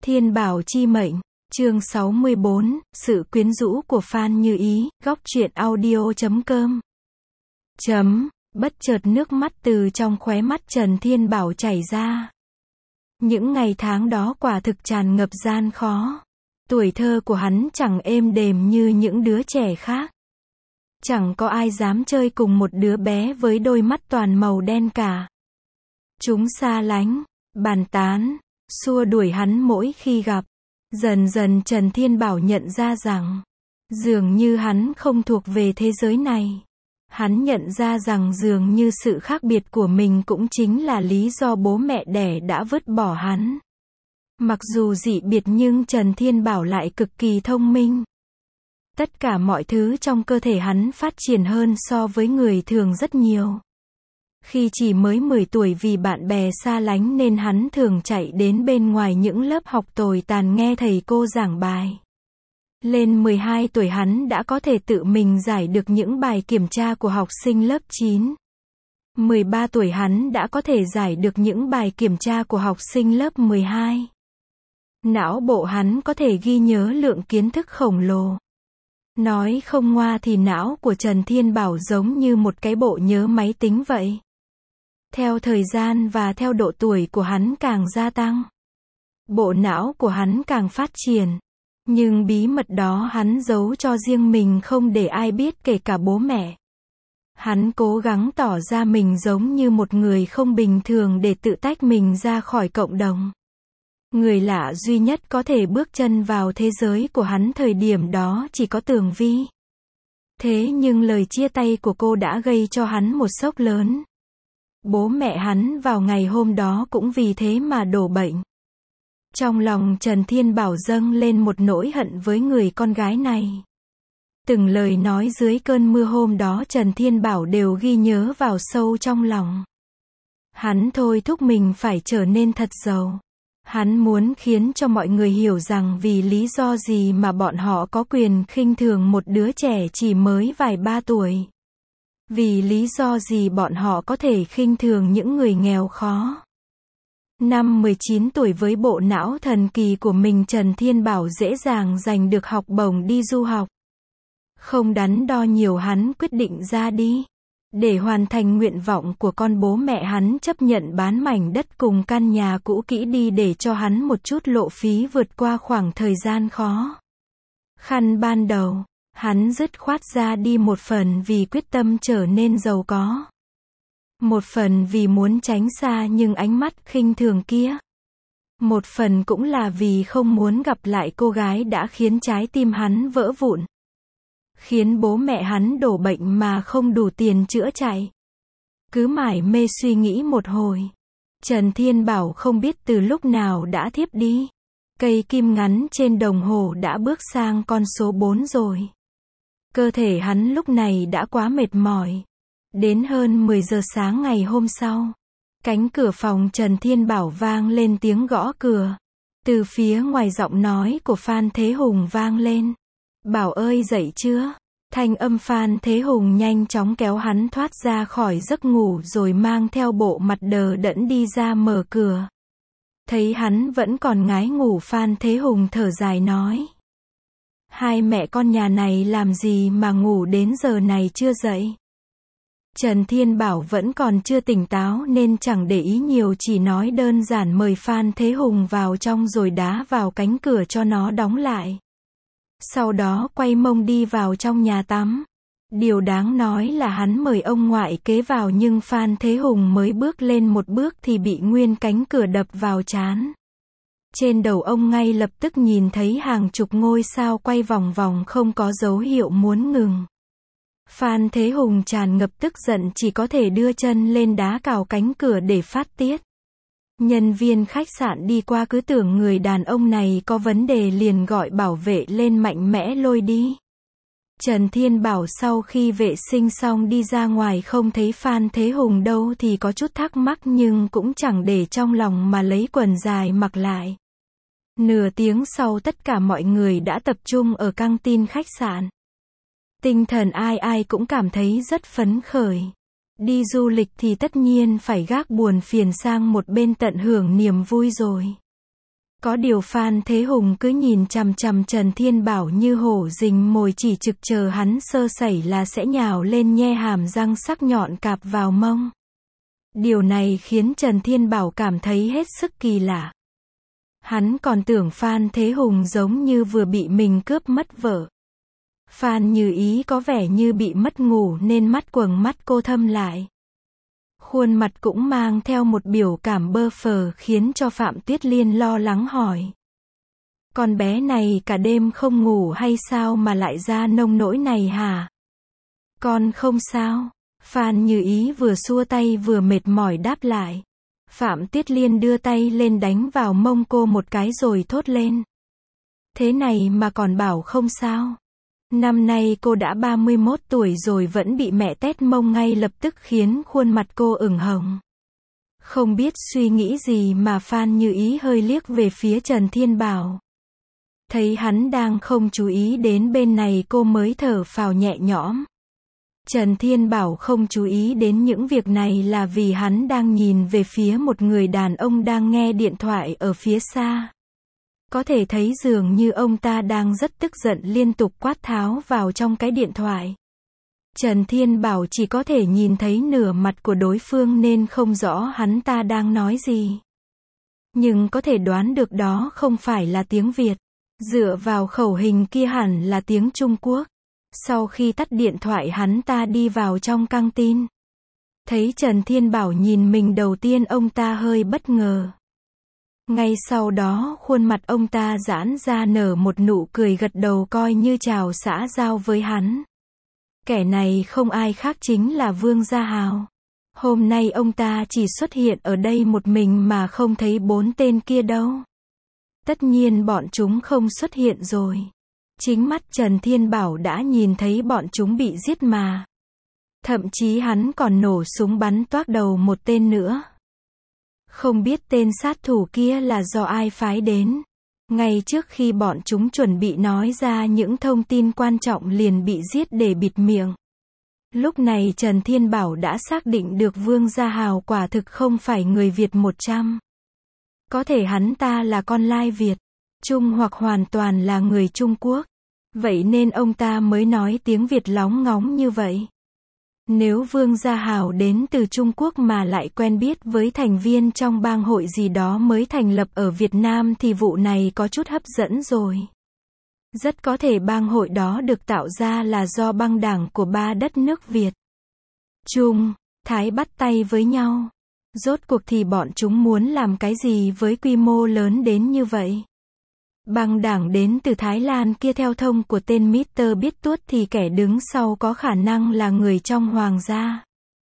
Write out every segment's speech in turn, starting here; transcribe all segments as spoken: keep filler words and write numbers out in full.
Thiên Bảo chi mệnh, chương sáu mươi bốn, sự quyến rũ của Phan Như Ý, góc truyện audio chấm com. Chấm, bất chợt nước mắt từ trong khóe mắt Trần Thiên Bảo chảy ra. Những ngày tháng đó quả thực tràn ngập gian khó. Tuổi thơ của hắn chẳng êm đềm như những đứa trẻ khác. Chẳng có ai dám chơi cùng một đứa bé với đôi mắt toàn màu đen cả. Chúng xa lánh, bàn tán, xua đuổi hắn mỗi khi gặp. Dần dần Trần Thiên Bảo nhận ra rằng, dường như hắn không thuộc về thế giới này. Hắn nhận ra rằng dường như sự khác biệt của mình cũng chính là lý do bố mẹ đẻ đã vứt bỏ hắn. Mặc dù dị biệt nhưng Trần Thiên Bảo lại cực kỳ thông minh. Tất cả mọi thứ trong cơ thể hắn phát triển hơn so với người thường rất nhiều. Khi chỉ mới mười tuổi vì bạn bè xa lánh nên hắn thường chạy đến bên ngoài những lớp học tồi tàn nghe thầy cô giảng bài. Lên mười hai tuổi hắn đã có thể tự mình giải được những bài kiểm tra của học sinh lớp chín. mười ba tuổi hắn đã có thể giải được những bài kiểm tra của học sinh lớp mười hai. Não bộ hắn có thể ghi nhớ lượng kiến thức khổng lồ. Nói không ngoa thì não của Trần Thiên Bảo giống như một cái bộ nhớ máy tính vậy. Theo thời gian và theo độ tuổi của hắn càng gia tăng, bộ não của hắn càng phát triển. Nhưng bí mật đó hắn giấu cho riêng mình không để ai biết kể cả bố mẹ. Hắn cố gắng tỏ ra mình giống như một người không bình thường để tự tách mình ra khỏi cộng đồng. Người lạ duy nhất có thể bước chân vào thế giới của hắn thời điểm đó chỉ có Tường Vi. Thế nhưng lời chia tay của cô đã gây cho hắn một sốc lớn. Bố mẹ hắn vào ngày hôm đó cũng vì thế mà đổ bệnh. Trong lòng Trần Thiên Bảo dâng lên một nỗi hận với người con gái này. Từng lời nói dưới cơn mưa hôm đó Trần Thiên Bảo đều ghi nhớ vào sâu trong lòng. Hắn thôi thúc mình phải trở nên thật giàu. Hắn muốn khiến cho mọi người hiểu rằng vì lý do gì mà bọn họ có quyền khinh thường một đứa trẻ chỉ mới vài ba tuổi. Vì lý do gì bọn họ có thể khinh thường những người nghèo khó. Năm mười chín tuổi với bộ não thần kỳ của mình Trần Thiên Bảo dễ dàng giành được học bổng đi du học. Không đắn đo nhiều hắn quyết định ra đi. Để hoàn thành nguyện vọng của con bố mẹ hắn chấp nhận bán mảnh đất cùng căn nhà cũ kỹ đi để cho hắn một chút lộ phí vượt qua khoảng thời gian khó khăn ban đầu. Hắn dứt khoát ra đi một phần vì quyết tâm trở nên giàu có. Một phần vì muốn tránh xa nhưng ánh mắt khinh thường kia. Một phần cũng là vì không muốn gặp lại cô gái đã khiến trái tim hắn vỡ vụn. Khiến bố mẹ hắn đổ bệnh mà không đủ tiền chữa chạy. Cứ mải mê suy nghĩ một hồi. Trần Thiên Bảo không biết từ lúc nào đã thiếp đi. Cây kim ngắn trên đồng hồ đã bước sang con số bốn rồi. Cơ thể hắn lúc này đã quá mệt mỏi. Đến hơn mười giờ sáng ngày hôm sau, cánh cửa phòng Trần Thiên Bảo vang lên tiếng gõ cửa. Từ phía ngoài giọng nói của Phan Thế Hùng vang lên. Bảo ơi dậy chưa? Thanh âm Phan Thế Hùng nhanh chóng kéo hắn thoát ra khỏi giấc ngủ rồi mang theo bộ mặt đờ đẫn đi ra mở cửa. Thấy hắn vẫn còn ngái ngủ Phan Thế Hùng thở dài nói. Hai mẹ con nhà này làm gì mà ngủ đến giờ này chưa dậy? Trần Thiên Bảo vẫn còn chưa tỉnh táo nên chẳng để ý nhiều chỉ nói đơn giản mời Phan Thế Hùng vào trong rồi đá vào cánh cửa cho nó đóng lại. Sau đó quay mông đi vào trong nhà tắm. Điều đáng nói là hắn mời ông ngoại kế vào nhưng Phan Thế Hùng mới bước lên một bước thì bị nguyên cánh cửa đập vào trán. Trên đầu ông ngay lập tức nhìn thấy hàng chục ngôi sao quay vòng vòng không có dấu hiệu muốn ngừng. Phan Thế Hùng tràn ngập tức giận chỉ có thể đưa chân lên đá cào cánh cửa để phát tiết. Nhân viên khách sạn đi qua cứ tưởng người đàn ông này có vấn đề liền gọi bảo vệ lên mạnh mẽ lôi đi. Trần Thiên Bảo sau khi vệ sinh xong đi ra ngoài không thấy Phan Thế Hùng đâu thì có chút thắc mắc nhưng cũng chẳng để trong lòng mà lấy quần dài mặc lại. Nửa tiếng sau tất cả mọi người đã tập trung ở căng tin khách sạn. Tinh thần ai ai cũng cảm thấy rất phấn khởi. Đi du lịch thì tất nhiên phải gác buồn phiền sang một bên tận hưởng niềm vui rồi. Có điều Phan Thế Hùng cứ nhìn chằm chằm Trần Thiên Bảo như hổ rình mồi, chỉ trực chờ hắn sơ sẩy là sẽ nhào lên nhe hàm răng sắc nhọn cạp vào mông. Điều này khiến Trần Thiên Bảo cảm thấy hết sức kỳ lạ. Hắn còn tưởng Phan Thế Hùng giống như vừa bị mình cướp mất vợ. Phan Như Ý có vẻ như bị mất ngủ nên mắt quầng mắt cô thâm lại. Khuôn mặt cũng mang theo một biểu cảm bơ phờ khiến cho Phạm Tuyết Liên lo lắng hỏi. Con bé này cả đêm không ngủ hay sao mà lại ra nông nỗi này hả? Con không sao. Phan Như Ý vừa xua tay vừa mệt mỏi đáp lại. Phạm Tuyết Liên đưa tay lên đánh vào mông cô một cái rồi thốt lên. Thế này mà còn bảo không sao. Năm nay cô đã ba mươi mốt tuổi rồi vẫn bị mẹ tét mông ngay lập tức khiến khuôn mặt cô ửng hồng. Không biết suy nghĩ gì mà Phan Như Ý hơi liếc về phía Trần Thiên Bảo. Thấy hắn đang không chú ý đến bên này cô mới thở phào nhẹ nhõm. Trần Thiên Bảo không chú ý đến những việc này là vì hắn đang nhìn về phía một người đàn ông đang nghe điện thoại ở phía xa. Có thể thấy dường như ông ta đang rất tức giận, liên tục quát tháo vào trong cái điện thoại. Trần Thiên Bảo chỉ có thể nhìn thấy nửa mặt của đối phương nên không rõ hắn ta đang nói gì. Nhưng có thể đoán được đó không phải là tiếng Việt. Dựa vào khẩu hình kia hẳn là tiếng Trung Quốc. Sau khi tắt điện thoại hắn ta đi vào trong căng tin. Thấy Trần Thiên Bảo nhìn mình đầu tiên ông ta hơi bất ngờ. Ngay sau đó khuôn mặt ông ta giãn ra nở một nụ cười gật đầu coi như chào xã giao với hắn. Kẻ này không ai khác chính là Vương Gia Hào. Hôm nay ông ta chỉ xuất hiện ở đây một mình mà không thấy bốn tên kia đâu. Tất nhiên bọn chúng không xuất hiện rồi. Chính mắt Trần Thiên Bảo đã nhìn thấy bọn chúng bị giết mà. Thậm chí hắn còn nổ súng bắn toác đầu một tên nữa. Không biết tên sát thủ kia là do ai phái đến. Ngay trước khi bọn chúng chuẩn bị nói ra những thông tin quan trọng liền bị giết để bịt miệng. Lúc này Trần Thiên Bảo đã xác định được Vương Gia Hào quả thực không phải người Việt một trăm. Có thể hắn ta là con lai Việt, Trung hoặc hoàn toàn là người Trung Quốc. Vậy nên ông ta mới nói tiếng Việt lóng ngóng như vậy. Nếu Vương Gia Hào đến từ Trung Quốc mà lại quen biết với thành viên trong bang hội gì đó mới thành lập ở Việt Nam thì vụ này có chút hấp dẫn rồi. Rất có thể bang hội đó được tạo ra là do băng đảng của ba đất nước Việt, Trung, Thái bắt tay với nhau. Rốt cuộc thì bọn chúng muốn làm cái gì với quy mô lớn đến như vậy? Băng đảng đến từ Thái Lan kia theo thông của tên mít-tơ Biết Tuốt thì kẻ đứng sau có khả năng là người trong hoàng gia.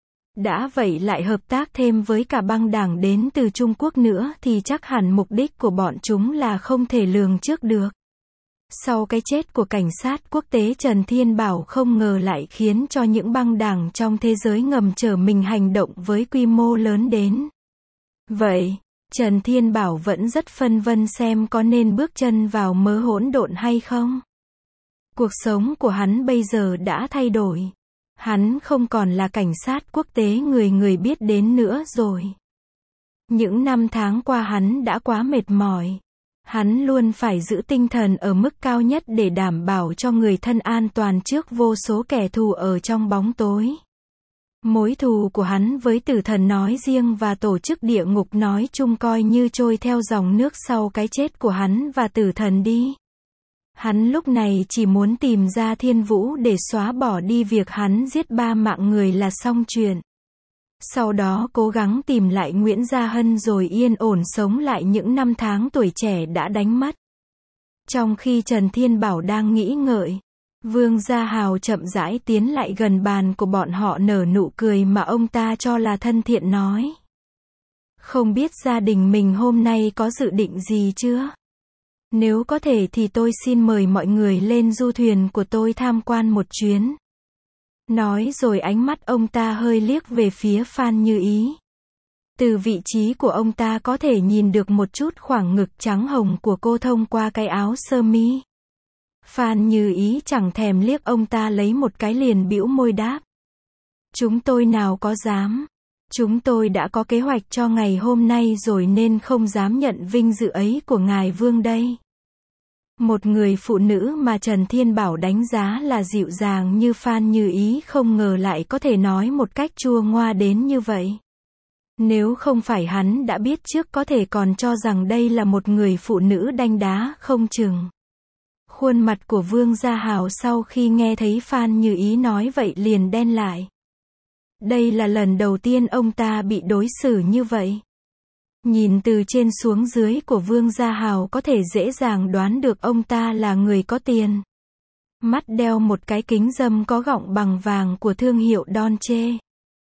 Đã vậy lại hợp tác thêm với cả băng đảng đến từ Trung Quốc nữa thì chắc hẳn mục đích của bọn chúng là không thể lường trước được. Sau cái chết của cảnh sát quốc tế Trần Thiên Bảo không ngờ lại khiến cho những băng đảng trong thế giới ngầm trở mình hành động với quy mô lớn đến vậy. Trần Thiên Bảo vẫn rất phân vân xem có nên bước chân vào mớ hỗn độn hay không. Cuộc sống của hắn bây giờ đã thay đổi. Hắn không còn là cảnh sát quốc tế người người biết đến nữa rồi. Những năm tháng qua hắn đã quá mệt mỏi. Hắn luôn phải giữ tinh thần ở mức cao nhất để đảm bảo cho người thân an toàn trước vô số kẻ thù ở trong bóng tối. Mối thù của hắn với tử thần nói riêng và tổ chức địa ngục nói chung coi như trôi theo dòng nước sau cái chết của hắn và tử thần đi. Hắn lúc này chỉ muốn tìm ra Thiên Vũ để xóa bỏ đi việc hắn giết ba mạng người là xong chuyện. Sau đó cố gắng tìm lại Nguyễn Gia Hân rồi yên ổn sống lại những năm tháng tuổi trẻ đã đánh mất. Trong khi Trần Thiên Bảo đang nghĩ ngợi, Vương Gia Hào chậm rãi tiến lại gần bàn của bọn họ nở nụ cười mà ông ta cho là thân thiện nói. Không biết gia đình mình hôm nay có dự định gì chưa? Nếu có thể thì tôi xin mời mọi người lên du thuyền của tôi tham quan một chuyến. Nói rồi ánh mắt ông ta hơi liếc về phía Phan Như Ý. Từ vị trí của ông ta có thể nhìn được một chút khoảng ngực trắng hồng của cô thông qua cái áo sơ mi. Phan Như Ý chẳng thèm liếc ông ta lấy một cái liền bĩu môi đáp. Chúng tôi nào có dám. Chúng tôi đã có kế hoạch cho ngày hôm nay rồi nên không dám nhận vinh dự ấy của ngài Vương đây. Một người phụ nữ mà Trần Thiên Bảo đánh giá là dịu dàng như Phan Như Ý không ngờ lại có thể nói một cách chua ngoa đến như vậy. Nếu không phải hắn đã biết trước có thể còn cho rằng đây là một người phụ nữ đanh đá không chừng. Khuôn mặt của Vương Gia Hào sau khi nghe thấy Phan Như Ý nói vậy liền đen lại. Đây là lần đầu tiên ông ta bị đối xử như vậy. Nhìn từ trên xuống dưới của Vương Gia Hào có thể dễ dàng đoán được ông ta là người có tiền. Mắt đeo một cái kính râm có gọng bằng vàng của thương hiệu Dolce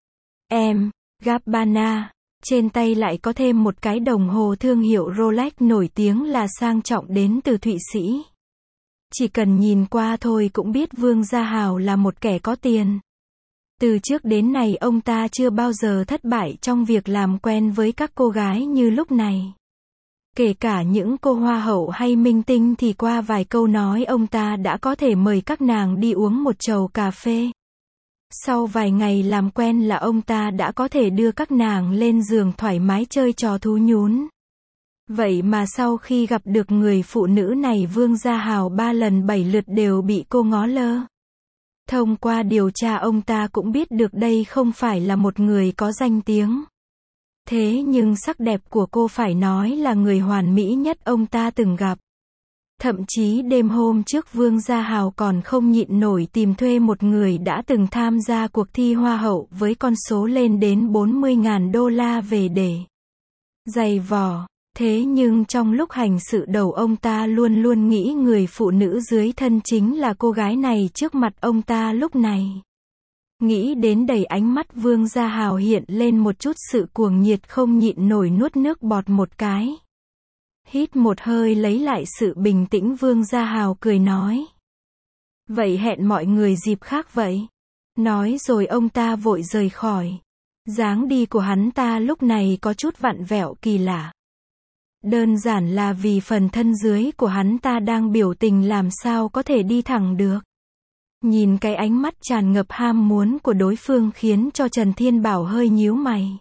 and Gabbana. Trên tay lại có thêm một cái đồng hồ thương hiệu Rolex nổi tiếng là sang trọng đến từ Thụy Sĩ. Chỉ cần nhìn qua thôi cũng biết Vương Gia Hào là một kẻ có tiền. Từ trước đến nay ông ta chưa bao giờ thất bại trong việc làm quen với các cô gái như lúc này. Kể cả những cô hoa hậu hay minh tinh thì qua vài câu nói ông ta đã có thể mời các nàng đi uống một chầu cà phê. Sau vài ngày làm quen là ông ta đã có thể đưa các nàng lên giường thoải mái chơi trò thú nhún. Vậy mà sau khi gặp được người phụ nữ này Vương Gia Hào ba lần bảy lượt đều bị cô ngó lơ. Thông qua điều tra ông ta cũng biết được đây không phải là một người có danh tiếng. Thế nhưng sắc đẹp của cô phải nói là người hoàn mỹ nhất ông ta từng gặp. Thậm chí đêm hôm trước Vương Gia Hào còn không nhịn nổi tìm thuê một người đã từng tham gia cuộc thi Hoa hậu với con số lên đến bốn mươi nghìn đô la về để giày vò. Thế nhưng trong lúc hành sự đầu ông ta luôn luôn nghĩ người phụ nữ dưới thân chính là cô gái này trước mặt ông ta lúc này. Nghĩ đến đầy ánh mắt Vương Gia Hào hiện lên một chút sự cuồng nhiệt không nhịn nổi nuốt nước bọt một cái. Hít một hơi lấy lại sự bình tĩnh Vương Gia Hào cười nói. Vậy hẹn mọi người dịp khác vậy. Nói rồi ông ta vội rời khỏi. Dáng đi của hắn ta lúc này có chút vặn vẹo kỳ lạ. Đơn giản là vì phần thân dưới của hắn ta đang biểu tình làm sao có thể đi thẳng được. Nhìn cái ánh mắt tràn ngập ham muốn của đối phương khiến cho Trần Thiên Bảo hơi nhíu mày.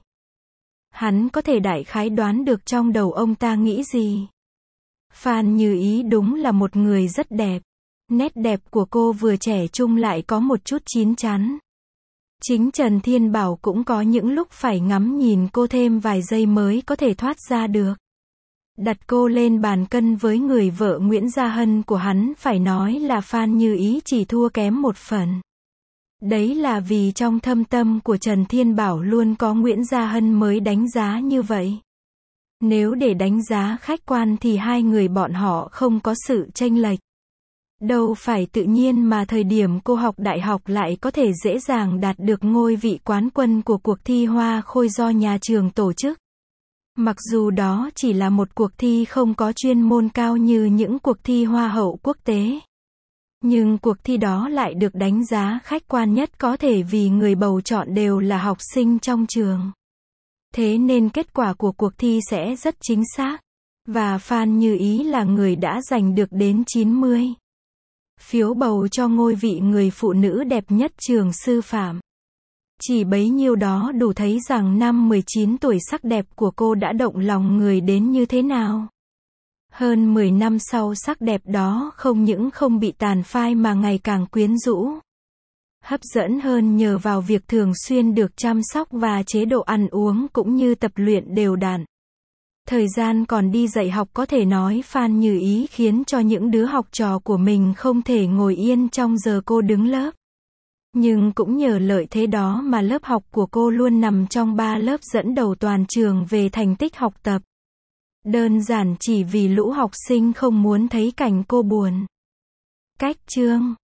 Hắn có thể đại khái đoán được trong đầu ông ta nghĩ gì. Phan Như Ý đúng là một người rất đẹp. Nét đẹp của cô vừa trẻ trung lại có một chút chín chắn. Chính Trần Thiên Bảo cũng có những lúc phải ngắm nhìn cô thêm vài giây mới có thể thoát ra được. Đặt cô lên bàn cân với người vợ Nguyễn Gia Hân của hắn phải nói là Phan Như Ý chỉ thua kém một phần. Đấy là vì trong thâm tâm của Trần Thiên Bảo luôn có Nguyễn Gia Hân mới đánh giá như vậy. Nếu để đánh giá khách quan thì hai người bọn họ không có sự chênh lệch. Đâu phải tự nhiên mà thời điểm cô học đại học lại có thể dễ dàng đạt được ngôi vị quán quân của cuộc thi Hoa Khôi do nhà trường tổ chức. Mặc dù đó chỉ là một cuộc thi không có chuyên môn cao như những cuộc thi Hoa hậu quốc tế. Nhưng cuộc thi đó lại được đánh giá khách quan nhất có thể vì người bầu chọn đều là học sinh trong trường. Thế nên kết quả của cuộc thi sẽ rất chính xác. Và Phan Như Ý là người đã giành được đến chín mươi phiếu bầu cho ngôi vị người phụ nữ đẹp nhất trường sư phạm. Chỉ bấy nhiêu đó đủ thấy rằng năm mười chín tuổi sắc đẹp của cô đã động lòng người đến như thế nào. Hơn mười năm sau sắc đẹp đó không những không bị tàn phai mà ngày càng quyến rũ. Hấp dẫn hơn nhờ vào việc thường xuyên được chăm sóc và chế độ ăn uống cũng như tập luyện đều đặn. Thời gian còn đi dạy học có thể nói Phan Như Ý khiến cho những đứa học trò của mình không thể ngồi yên trong giờ cô đứng lớp. Nhưng cũng nhờ lợi thế đó mà lớp học của cô luôn nằm trong ba lớp dẫn đầu toàn trường về thành tích học tập. Đơn giản chỉ vì lũ học sinh không muốn thấy cảnh cô buồn. Cách chương